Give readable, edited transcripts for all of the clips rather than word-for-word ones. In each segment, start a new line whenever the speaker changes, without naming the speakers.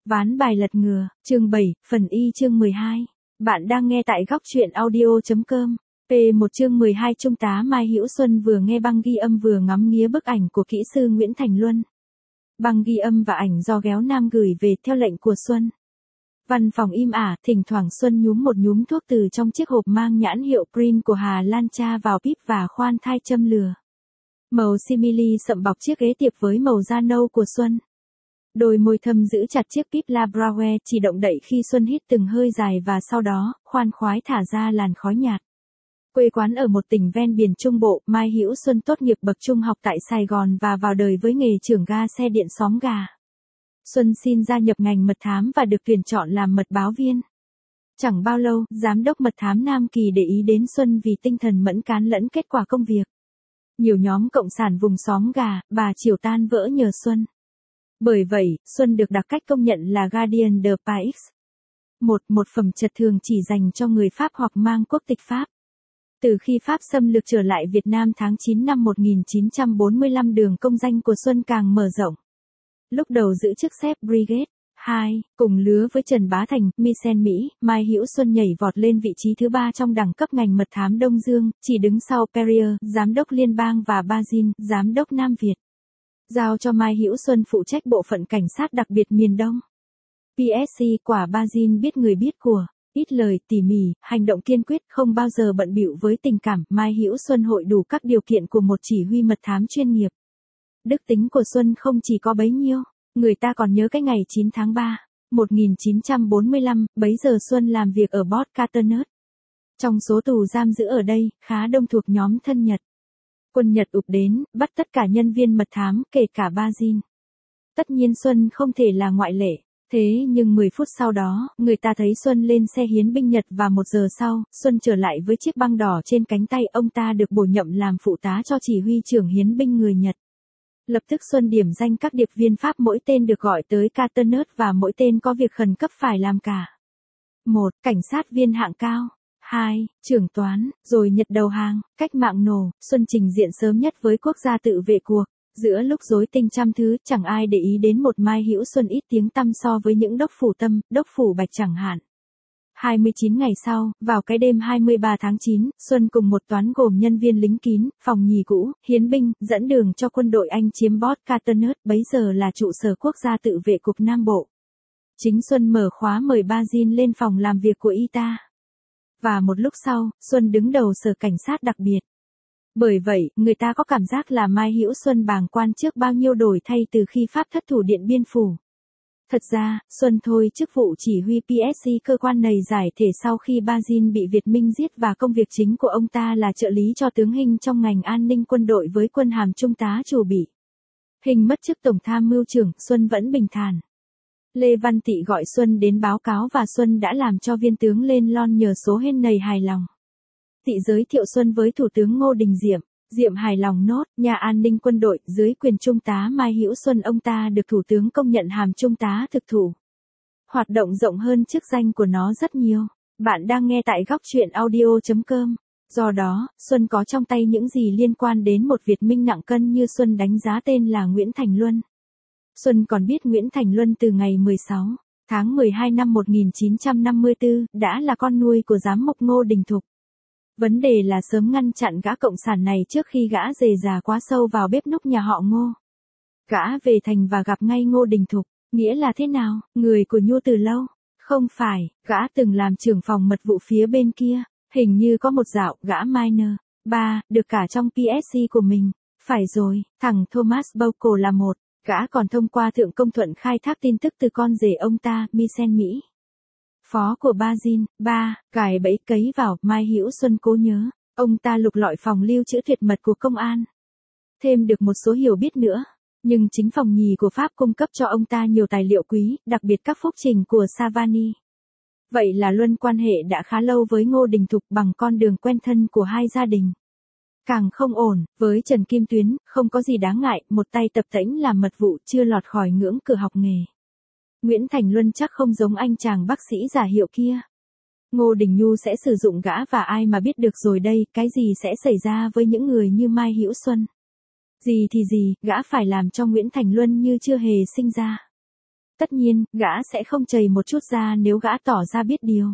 Ván bài lật ngừa, chương 7, phần Y chương 12. Bạn đang nghe tại góc truyện audio.com. P1 chương 12 Trung tá Mai Hữu Xuân vừa nghe băng ghi âm vừa ngắm nghía bức ảnh của kỹ sư Nguyễn Thành Luân. Băng ghi âm và ảnh do Ghéo Nam gửi về theo lệnh của Xuân. Văn phòng im ả, thỉnh thoảng Xuân nhúm một nhúm thuốc từ trong chiếc hộp mang nhãn hiệu Prin của Hà Lan tra vào píp và khoan thai châm lửa. Màu simili sậm bọc chiếc ghế tiệp với màu da nâu của Xuân. Đôi môi thâm giữ chặt chiếc píp Labrador chỉ động đậy khi Xuân hít từng hơi dài và sau đó, khoan khoái thả ra làn khói nhạt. Quê quán ở một tỉnh ven biển Trung Bộ, Mai Hữu Xuân tốt nghiệp bậc trung học tại Sài Gòn và vào đời với nghề trưởng ga xe điện xóm gà. Xuân xin gia nhập ngành mật thám và được tuyển chọn làm mật báo viên. Chẳng bao lâu, giám đốc mật thám Nam Kỳ để ý đến Xuân vì tinh thần mẫn cán lẫn kết quả công việc. Nhiều nhóm cộng sản vùng xóm gà, bà Triều tan vỡ nhờ Xuân. Bởi vậy, Xuân được đặc cách công nhận là Gardien de Paix. Một phẩm chất thường chỉ dành cho người Pháp hoặc mang quốc tịch Pháp. Từ khi Pháp xâm lược trở lại Việt Nam tháng 9 năm 1945, đường công danh của Xuân càng mở rộng. Lúc đầu giữ chức Chef Brigade 2, cùng lứa với Trần Bá Thành, Michel Mỹ, Mai Hữu Xuân nhảy vọt lên vị trí thứ 3 trong đẳng cấp ngành mật thám Đông Dương, chỉ đứng sau Perrier, giám đốc liên bang và Bazin, giám đốc Nam Việt. Giao cho Mai Hữu Xuân phụ trách bộ phận cảnh sát đặc biệt miền Đông. PSC quả Bazin biết người biết của, ít lời, tỉ mỉ, hành động kiên quyết, không bao giờ bận bịu với tình cảm. Mai Hữu Xuân hội đủ các điều kiện của một chỉ huy mật thám chuyên nghiệp. Đức tính của Xuân không chỉ có bấy nhiêu, người ta còn nhớ cái ngày 9 tháng 3, 1945, bấy giờ Xuân làm việc ở Port Caternet. Trong số tù giam giữ ở đây, khá đông thuộc nhóm thân Nhật. Quân Nhật ùp đến, bắt tất cả nhân viên mật thám, kể cả Bazin. Tất nhiên Xuân không thể là ngoại lệ. Thế nhưng 10 phút sau đó, người ta thấy Xuân lên xe hiến binh Nhật và 1 giờ sau, Xuân trở lại với chiếc băng đỏ trên cánh tay. Ông ta được bổ nhiệm làm phụ tá cho chỉ huy trưởng hiến binh người Nhật. Lập tức Xuân điểm danh các điệp viên Pháp, mỗi tên được gọi tới Caternet và mỗi tên có việc khẩn cấp phải làm cả. 1. Cảnh sát viên hạng cao. 2. Trưởng toán, rồi Nhật đầu hàng, cách mạng nổ. Xuân trình diện sớm nhất với quốc gia tự vệ cuộc. Giữa lúc rối tinh trăm thứ, chẳng ai để ý đến một Mai Hữu Xuân ít tiếng tăm so với những đốc phủ Tâm, đốc phủ Bạch chẳng hạn. 29 ngày sau, vào cái đêm 23 tháng 9, Xuân cùng một toán gồm nhân viên lính kín, phòng nhì cũ, hiến binh, dẫn đường cho quân đội Anh chiếm Port Caternet, bấy giờ là trụ sở quốc gia tự vệ cục Nam Bộ. Chính Xuân mở khóa mời Bazin lên phòng làm việc của y ta. Và một lúc sau, Xuân đứng đầu sở cảnh sát đặc biệt. Bởi vậy, người ta có cảm giác là Mai Hữu Xuân bàng quan trước bao nhiêu đổi thay từ khi Pháp thất thủ Điện Biên Phủ. Thật ra, Xuân thôi chức vụ chỉ huy PSC cơ quan này giải thể sau khi Bazin bị Việt Minh giết và công việc chính của ông ta là trợ lý cho tướng Hinh trong ngành an ninh quân đội với quân hàm trung tá chủ bị. Hinh mất chức tổng tham mưu trưởng, Xuân vẫn bình thản. Lê Văn Tị gọi Xuân đến báo cáo và Xuân đã làm cho viên tướng lên lon nhờ số hên này hài lòng. Tị giới thiệu Xuân với Thủ tướng Ngô Đình Diệm. Diệm hài lòng nốt, nhà an ninh quân đội, dưới quyền Trung tá Mai Hữu Xuân ông ta được Thủ tướng công nhận hàm Trung tá thực thụ. Hoạt động rộng hơn chức danh của nó rất nhiều. Bạn đang nghe tại góc truyện audio.com. Do đó, Xuân có trong tay những gì liên quan đến một Việt Minh nặng cân như Xuân đánh giá tên là Nguyễn Thành Luân. Xuân còn biết Nguyễn Thành Luân từ ngày 16 tháng 12 năm 1954, đã là con nuôi của giám mục Ngô Đình Thục. Vấn đề là sớm ngăn chặn gã cộng sản này trước khi gã rề rà quá sâu vào bếp núc nhà họ Ngô. Gã về thành và gặp ngay Ngô Đình Thục, nghĩa là thế nào, người của Nhu từ lâu. Không phải, gã từng làm trưởng phòng mật vụ phía bên kia, hình như có một dạo, gã minor, 3, được cả trong PSC của mình. Phải rồi, thằng Thomas Bowco là 1, gã còn thông qua Thượng Công Thuận khai thác tin tức từ con rể ông ta, Michel Mỹ. Phó của Bazin, 3, cài bẫy cấy vào. Mai Hữu Xuân cố nhớ, ông ta lục lọi phòng lưu trữ tuyệt mật của công an. Thêm được một số hiểu biết nữa, nhưng chính phòng nhì của Pháp cung cấp cho ông ta nhiều tài liệu quý, đặc biệt các phúc trình của Savani. Vậy là Luân quan hệ đã khá lâu với Ngô Đình Thục bằng con đường quen thân của hai gia đình. Càng không ổn, với Trần Kim Tuyến, không có gì đáng ngại, một tay tập tễnh làm mật vụ chưa lọt khỏi ngưỡng cửa học nghề. Nguyễn Thành Luân chắc không giống anh chàng bác sĩ giả hiệu kia. Ngô Đình Nhu sẽ sử dụng gã và ai mà biết được rồi đây, cái gì sẽ xảy ra với những người như Mai Hữu Xuân. Gì thì gì, gã phải làm cho Nguyễn Thành Luân như chưa hề sinh ra. Tất nhiên, gã sẽ không chầy một chút ra nếu gã tỏ ra biết điều.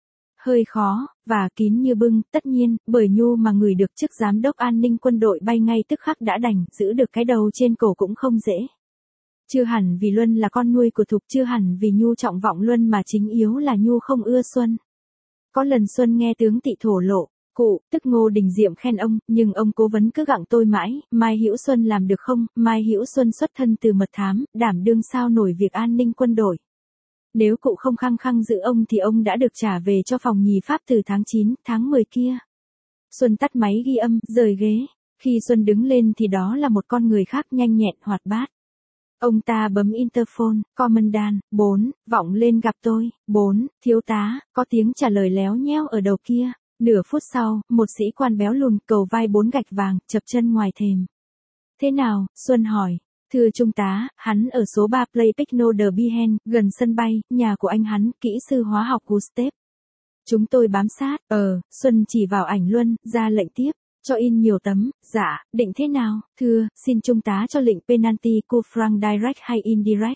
Hơi khó, và kín như bưng, tất nhiên, bởi Nhu mà ngửi được chức giám đốc an ninh quân đội bay ngay tức khắc đã đành, giữ được cái đầu trên cổ cũng không dễ. Chưa hẳn vì Luân là con nuôi của Thục, chưa hẳn vì Nhu trọng vọng Luân, mà chính yếu là Nhu không ưa Xuân. Có lần Xuân nghe tướng Tị thổ lộ, cụ, tức Ngô Đình Diệm khen ông, nhưng ông cố vấn cứ gặng tôi mãi, Mai Hữu Xuân làm được không? Mai Hữu Xuân xuất thân từ mật thám, đảm đương sao nổi việc an ninh quân đội. Nếu cụ không khăng khăng giữ ông thì ông đã được trả về cho phòng nhì Pháp từ tháng 9, tháng 10 kia. Xuân tắt máy ghi âm, rời ghế. Khi Xuân đứng lên thì đó là một con người khác, nhanh nhẹn, hoạt bát. Ông ta bấm interphone, Commandant, 4, vọng lên gặp tôi, 4, thiếu tá, có tiếng trả lời léo nhéo ở đầu kia. Nửa phút sau, một sĩ quan béo lùn, cầu vai 4 gạch vàng, chập chân ngoài thềm. Thế nào? Xuân hỏi. Thưa trung tá, hắn ở số 3 Playpicno de Bihen, gần sân bay, nhà của anh hắn, kỹ sư hóa học Gustave. Chúng tôi bám sát. Xuân chỉ vào ảnh Luân, ra lệnh tiếp. Cho in nhiều tấm. Dạ, định thế nào? Thưa, xin trung tá cho lệnh penalty coup franc direct hay indirect.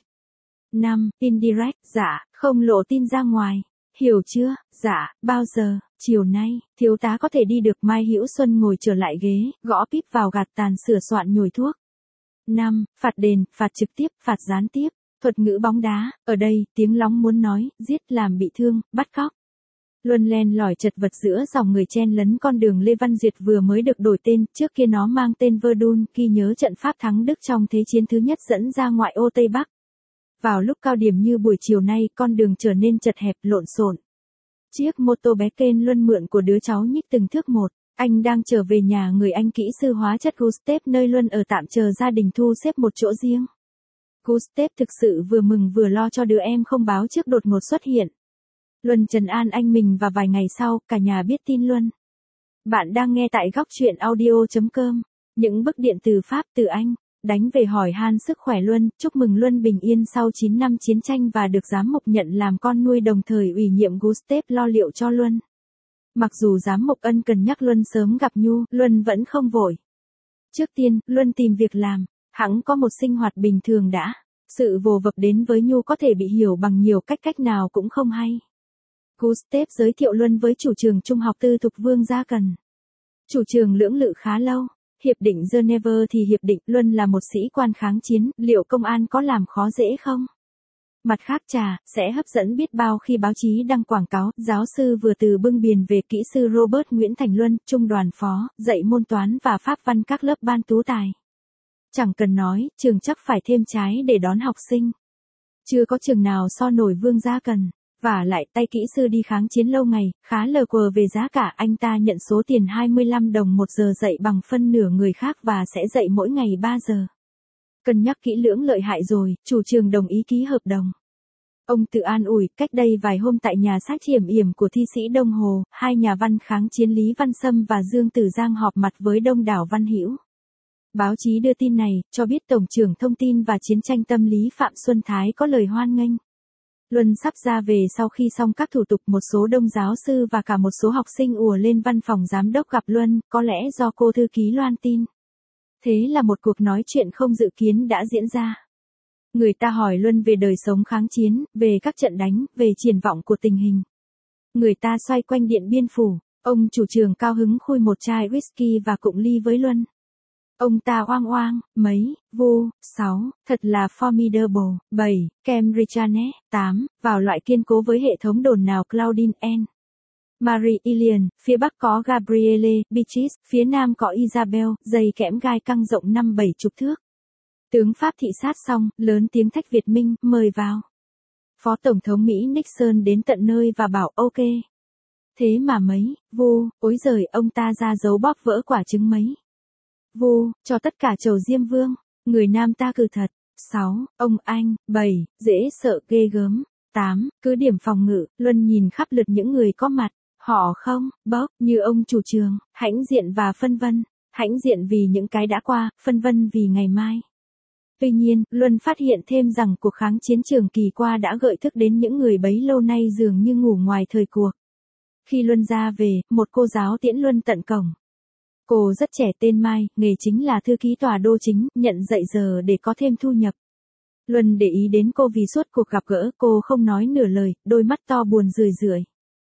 5. Indirect. Dạ, không lộ tin ra ngoài. Hiểu chưa? Dạ, bao giờ? Chiều nay, thiếu tá có thể đi được. Mai Hữu Xuân ngồi trở lại ghế, gõ píp vào gạt tàn, sửa soạn nhồi thuốc. 5. Phạt đền, phạt trực tiếp, phạt gián tiếp. Thuật ngữ bóng đá, ở đây, tiếng lóng muốn nói, giết, làm bị thương, bắt cóc. Luân len lỏi chật vật giữa dòng người chen lấn con đường Lê Văn Duyệt vừa mới được đổi tên, trước kia nó mang tên Verdun, ghi nhớ trận Pháp thắng Đức trong Thế chiến thứ nhất dẫn ra ngoại ô Tây Bắc. Vào lúc cao điểm như buổi chiều nay, con đường trở nên chật hẹp, lộn xộn. Chiếc mô tô bé Ken Luân mượn của đứa cháu nhích từng thước một. Anh đang trở về nhà người anh kỹ sư hóa chất Gustave, nơi Luân ở tạm chờ gia đình thu xếp một chỗ riêng. Gustave thực sự vừa mừng vừa lo cho đứa em không báo trước đột ngột xuất hiện. Luân trấn an anh mình và vài ngày sau, cả nhà biết tin Luân. Bạn đang nghe tại góc truyện audio.com. Những bức điện từ Pháp, từ Anh, đánh về hỏi han sức khỏe Luân, chúc mừng Luân bình yên sau 9 năm chiến tranh và được giám mục nhận làm con nuôi, đồng thời ủy nhiệm Gustave lo liệu cho Luân. Mặc dù giám mục ân cần nhắc Luân sớm gặp Nhu, Luân vẫn không vội. Trước tiên, Luân tìm việc làm, hẵng có một sinh hoạt bình thường đã. Sự vồ vập đến với Nhu có thể bị hiểu bằng nhiều cách nào cũng không hay. Gustave giới thiệu Luân với chủ trường trung học tư thục Vương Gia Cần. Chủ trường lưỡng lự khá lâu. Hiệp định Geneva thì hiệp định, Luân là một sĩ quan kháng chiến, liệu công an có làm khó dễ không? Mặt khác sẽ hấp dẫn biết bao khi báo chí đăng quảng cáo, giáo sư vừa từ bưng biển về, kỹ sư Robert Nguyễn Thành Luân, trung đoàn phó, dạy môn toán và pháp văn các lớp ban tú tài. Chẳng cần nói, trường chắc phải thêm trái để đón học sinh. Chưa có trường nào so nổi Vương Gia Cần. Và lại tay kỹ sư đi kháng chiến lâu ngày, khá lờ quờ về giá cả, anh ta nhận số tiền 25 đồng một giờ dạy bằng phân nửa người khác và sẽ dạy mỗi ngày 3 giờ. Cân nhắc kỹ lưỡng lợi hại rồi, chủ trường đồng ý ký hợp đồng. Ông tự an ủi, cách đây vài hôm tại nhà sách Hiểm Yểm của thi sĩ Đông Hồ, hai nhà văn kháng chiến Lý Văn Sâm và Dương Tử Giang họp mặt với đông đảo văn hữu. Báo chí đưa tin này, cho biết Tổng trưởng Thông tin và Chiến tranh tâm lý Phạm Xuân Thái có lời hoan nghênh. Luân sắp ra về sau khi xong các thủ tục, một số đông giáo sư và cả một số học sinh ùa lên văn phòng giám đốc gặp Luân, có lẽ do cô thư ký loan tin. Thế là một cuộc nói chuyện không dự kiến đã diễn ra. Người ta hỏi Luân về đời sống kháng chiến, về các trận đánh, về triển vọng của tình hình. Người ta xoay quanh Điện Biên Phủ, ông chủ trường cao hứng khui một chai whisky và cụng ly với Luân. Ông ta oang, mấy, vu, 6, thật là formidable, 7, Cambridge Net, 8, vào loại kiên cố với hệ thống đồn nào Claudine N. Marie Ilian, phía bắc có Gabriele, Beatrice, phía nam có Isabel, dây kẽm gai căng rộng 5-7 chục thước. Tướng Pháp thị sát xong, lớn tiếng thách Việt Minh, mời vào. Phó Tổng thống Mỹ Nixon đến tận nơi và bảo ok. Thế mà mấy, vu, ối giời, ông ta ra dấu bóp vỡ quả trứng mấy. Vu, cho tất cả chầu Diêm Vương, người nam ta cừ thật. 6, ông anh, 7, dễ sợ ghê gớm. 8, cứ điểm phòng ngự, Luân nhìn khắp lượt những người có mặt, họ không, bốc, như ông chủ trường, hãnh diện và phân vân, hãnh diện vì những cái đã qua, phân vân vì ngày mai. Tuy nhiên, Luân phát hiện thêm rằng cuộc kháng chiến trường kỳ qua đã gợi thức đến những người bấy lâu nay dường như ngủ ngoài thời cuộc. Khi Luân ra về, một cô giáo tiễn Luân tận cổng. Cô rất trẻ, tên Mai, nghề chính là thư ký tòa đô chính, nhận dạy giờ để có thêm thu nhập. Luân để ý đến cô vì suốt cuộc gặp gỡ cô không nói nửa lời, đôi mắt to buồn rười rượi.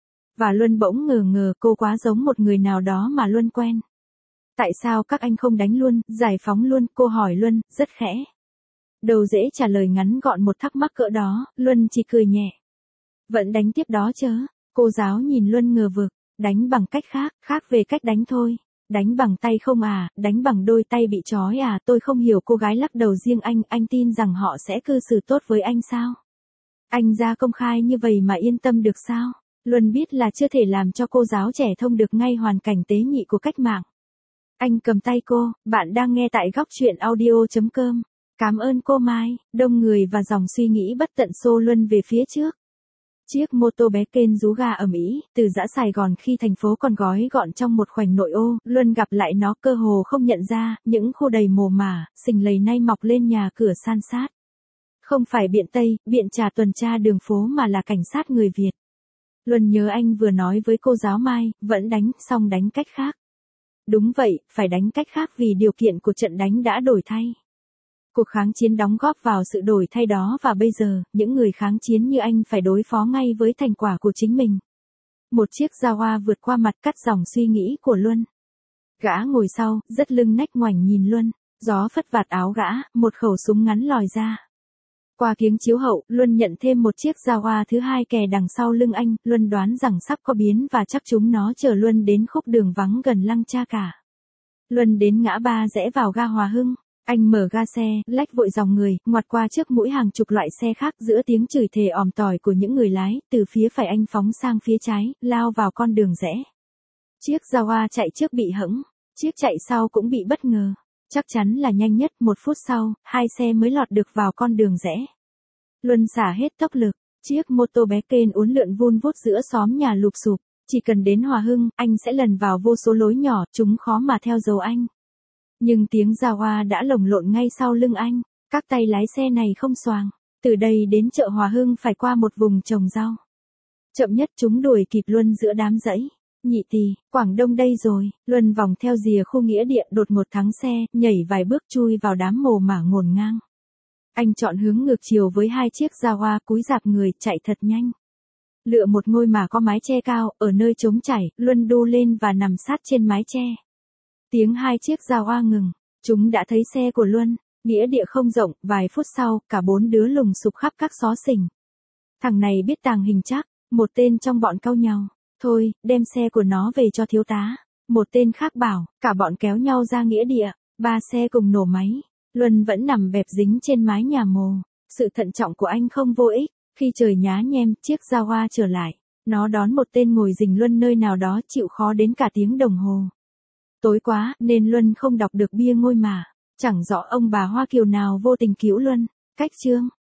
Và Luân bỗng ngờ ngờ cô quá giống một người nào đó mà Luân quen. Tại sao các anh không đánh luôn, giải phóng luôn, cô hỏi Luân, rất khẽ. Đâu dễ trả lời ngắn gọn một thắc mắc cỡ đó, Luân chỉ cười nhẹ. Vẫn đánh tiếp đó chớ, cô giáo nhìn Luân ngờ vực, đánh bằng cách khác, khác về cách đánh thôi. Đánh bằng tay không à, đánh bằng đôi tay bị trói à, tôi không hiểu, cô gái lắc đầu. Riêng anh tin rằng họ sẽ cư xử tốt với anh sao? Anh ra công khai như vậy mà yên tâm được sao? Luân biết là chưa thể làm cho cô giáo trẻ thông được ngay hoàn cảnh tế nhị của cách mạng. Anh cầm tay cô, bạn đang nghe tại góc truyện audio.com. Cảm ơn cô Mai, đông người và dòng suy nghĩ bất tận xô Luân về phía trước. Chiếc mô tô bé kên rú ga ầm ĩ, từ dã Sài Gòn khi thành phố còn gói gọn trong một khoảnh nội ô, Luân gặp lại nó cơ hồ không nhận ra, những khu đầy mồ mả, sình lầy nay mọc lên nhà cửa san sát. Không phải biện Tây, biện Trà tuần tra đường phố mà là cảnh sát người Việt. Luân nhớ anh vừa nói với cô giáo Mai, vẫn đánh, xong đánh cách khác. Đúng vậy, phải đánh cách khác vì điều kiện của trận đánh đã đổi thay. Cuộc kháng chiến đóng góp vào sự đổi thay đó và bây giờ, những người kháng chiến như anh phải đối phó ngay với thành quả của chính mình. Một chiếc Jaguar vượt qua mặt cắt dòng suy nghĩ của Luân. Gã ngồi sau, rất lưng nách ngoảnh nhìn Luân, gió phất vạt áo gã, một khẩu súng ngắn lòi ra. Qua kiếng chiếu hậu, Luân nhận thêm một chiếc Jaguar thứ hai kè đằng sau lưng anh, Luân đoán rằng sắp có biến và chắc chúng nó chở Luân đến khúc đường vắng gần Lăng Cha Cả. Luân đến ngã ba rẽ vào ga Hòa Hưng. Anh mở ga xe, lách vội dòng người, ngoặt qua trước mũi hàng chục loại xe khác giữa tiếng chửi thề òm tỏi của những người lái, từ phía phải anh phóng sang phía trái, lao vào con đường rẽ. Chiếc Jaguar chạy trước bị hẫng, chiếc chạy sau cũng bị bất ngờ. Chắc chắn là nhanh nhất, 1 phút sau, 2 xe mới lọt được vào con đường rẽ. Luân xả hết tốc lực, chiếc mô tô bé kên uốn lượn vun vút giữa xóm nhà lụp xụp, chỉ cần đến Hòa Hưng, anh sẽ lần vào vô số lối nhỏ, chúng khó mà theo dấu anh. Nhưng tiếng Jaguar đã lồng lộn ngay sau lưng anh, các tay lái xe này không xoàng. Từ đây đến chợ Hòa Hưng phải qua một vùng trồng rau. Chậm nhất chúng đuổi kịp Luân giữa đám rẫy. Nhị Tỳ, Quảng Đông đây rồi, Luân vòng theo rìa khu nghĩa địa đột ngột thắng xe, nhảy vài bước chui vào đám mồ mả ngổn ngang. Anh chọn hướng ngược chiều với 2 chiếc Jaguar cúi rạp người chạy thật nhanh. Lựa một ngôi mả có mái che cao, ở nơi trống chảy, Luân đu lên và nằm sát trên mái che. Tiếng 2 chiếc Jaguar ngừng, chúng đã thấy xe của Luân, nghĩa địa không rộng, vài phút sau, cả 4 đứa lùng sục khắp các xó xỉnh. Thằng này biết tàng hình chắc, một tên trong bọn cau nhau, thôi, đem xe của nó về cho thiếu tá. Một tên khác bảo, cả bọn kéo nhau ra nghĩa địa, 3 xe cùng nổ máy. Luân vẫn nằm bẹp dính trên mái nhà mồ. Sự thận trọng của anh không vô ích, khi trời nhá nhem, chiếc Jaguar trở lại. Nó đón một tên ngồi rình Luân nơi nào đó chịu khó đến cả tiếng đồng hồ. Tối quá, nên Luân không đọc được bia ngôi mả. Chẳng rõ ông bà Hoa Kiều nào vô tình cứu Luân. Cách chương.